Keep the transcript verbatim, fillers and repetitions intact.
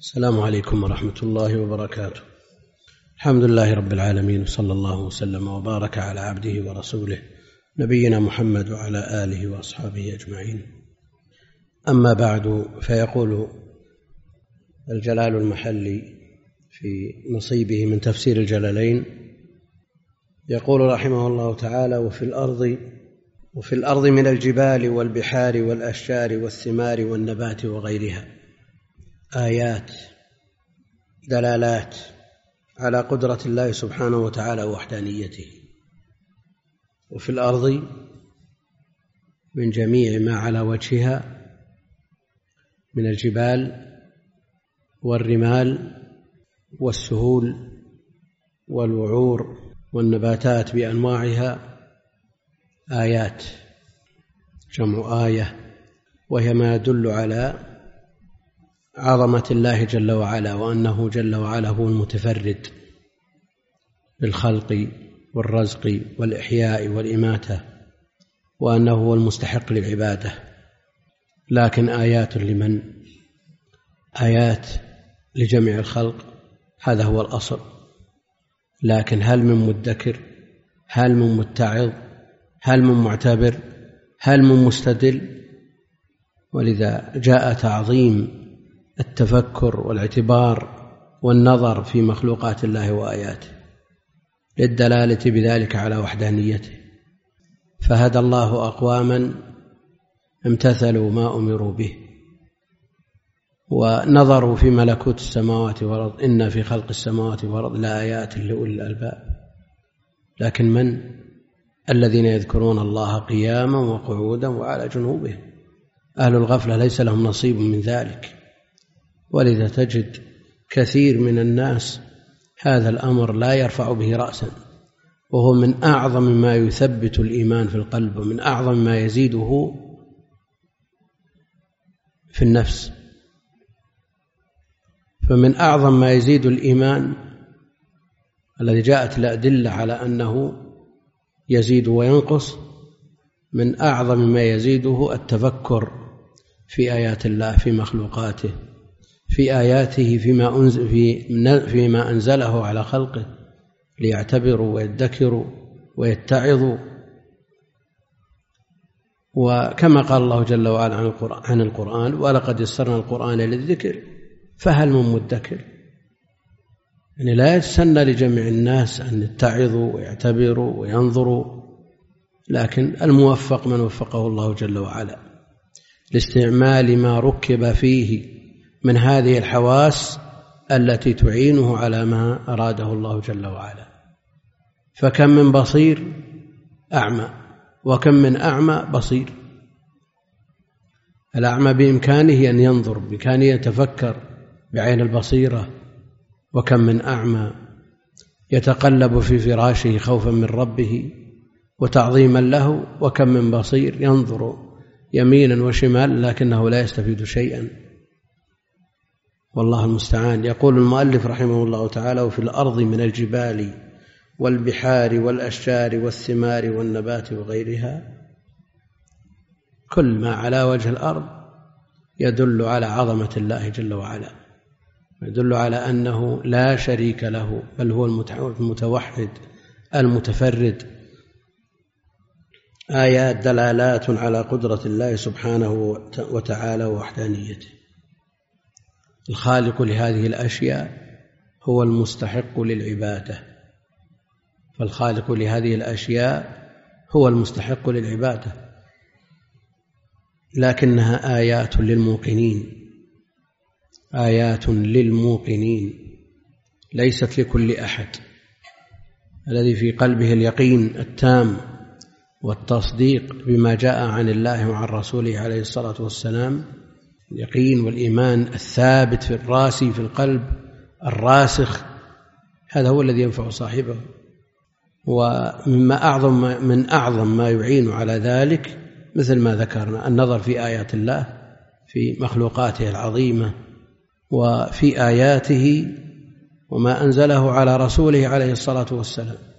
السلام عليكم ورحمة الله وبركاته. الحمد لله رب العالمين، وصلى الله وسلم وبارك على عبده ورسوله نبينا محمد وعلى آله وأصحابه أجمعين. أما بعد، فيقول الجلال المحلي في نصيبه من تفسير الجلالين، يقول رحمه الله تعالى: وفي الأرض وفي الأرض من الجبال والبحار والأشجار والثمار والنبات وغيرها آيات دلالات على قدرة الله سبحانه وتعالى ووحدانيته. وفي الأرض من جميع ما على وجهها من الجبال والرمال والسهول والوعور والنباتات بأنواعها آيات، جمع آية، وهي ما يدل على عظمة الله جل وعلا، وأنه جل وعلا هو المتفرد بالخلق والرزق والإحياء والإماتة، وأنه هو المستحق للعبادة. لكن آيات لمن؟ آيات لجميع الخلق، هذا هو الأصل. لكن هل من مدكر؟ هل من متعظ؟ هل من معتبر؟ هل من مستدل؟ ولذا جاء تعظيم التفكر والاعتبار والنظر في مخلوقات الله وآياته للدلالة بذلك على وحدانيته. فهدى الله أقواما امتثلوا ما أمروا به ونظروا في ملكوت السماوات والأرض، إن في خلق السماوات والأرض لآيات لأولي الألباب. لكن من الذين يذكرون الله قياما وقعودا وعلى جنوبهم؟ أهل الغفلة ليس لهم نصيب من ذلك. ولذا تجد كثير من الناس هذا الأمر لا يرفع به رأسا، وهو من أعظم ما يثبت الإيمان في القلب، ومن أعظم ما يزيده في النفس. فمن أعظم ما يزيد الإيمان الذي جاءت الأدلة على أنه يزيد وينقص، من أعظم ما يزيده التفكر في آيات الله، في مخلوقاته، في آياته، فيما أنزل في فيما أنزله على خلقه، ليعتبروا ويدكروا ويتعظوا. وكما قال الله جل وعلا عن القرآن, عن القرآن ولقد يسرنا القرآن للذكر فهل من مدكر؟ يعني لا يتسنى لجميع الناس أن يتعظوا ويعتبروا وينظروا، لكن الموفق من وفقه الله جل وعلا لاستعمال ما ركب فيه من هذه الحواس التي تعينه على ما أراده الله جل وعلا. فكم من بصير أعمى، وكم من أعمى بصير. الأعمى بإمكانه أن ينظر، بإمكانه يتفكر بعين البصيرة، وكم من أعمى يتقلب في فراشه خوفا من ربه وتعظيما له، وكم من بصير ينظر يمينا وشمال لكنه لا يستفيد شيئا. والله المستعان. يقول المؤلف رحمه الله تعالى: وفي الأرض من الجبال والبحار والأشجار والثمار والنبات وغيرها، كل ما على وجه الأرض يدل على عظمة الله جل وعلا، يدل على أنه لا شريك له، بل هو المتوحد المتفرد. آيات دلالات على قدرة الله سبحانه وتعالى ووحدانيته. الخالق لهذه الأشياء هو المستحق للعبادة، فالخالق لهذه الأشياء هو المستحق للعبادة، لكنها آيات للموقنين، آيات للموقنين، ليست لكل أحد. الذي في قلبه اليقين التام والتصديق بما جاء عن الله وعن رسوله عليه الصلاة والسلام، اليقين والإيمان الثابت في الراسي في القلب الراسخ، هذا هو الذي ينفع صاحبه. ومما أعظم من أعظم ما يعين على ذلك مثل ما ذكرنا النظر في آيات الله، في مخلوقاته العظيمة، وفي آياته وما أنزله على رسوله عليه الصلاة والسلام.